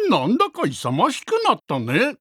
なんだか勇ましくなったね。